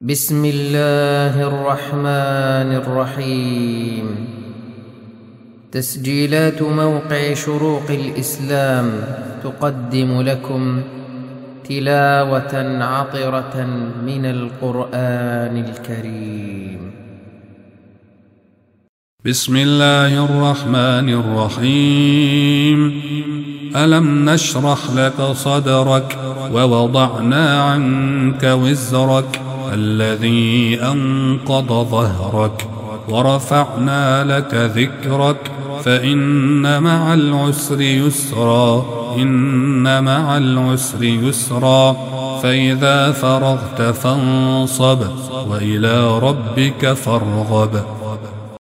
بسم الله الرحمن الرحيم. تسجيلات موقع شروق الإسلام تقدم لكم تلاوة عطرة من القرآن الكريم. بسم الله الرحمن الرحيم. ألم نشرح لك صدرك ووضعنا عنك وزرك الذي أنقض ظهرك ورفعنا لك ذكرك فإن مع العسر يسرا إن مع العسر يسرا فإذا فرغت فانصب وإلى ربك فارغب.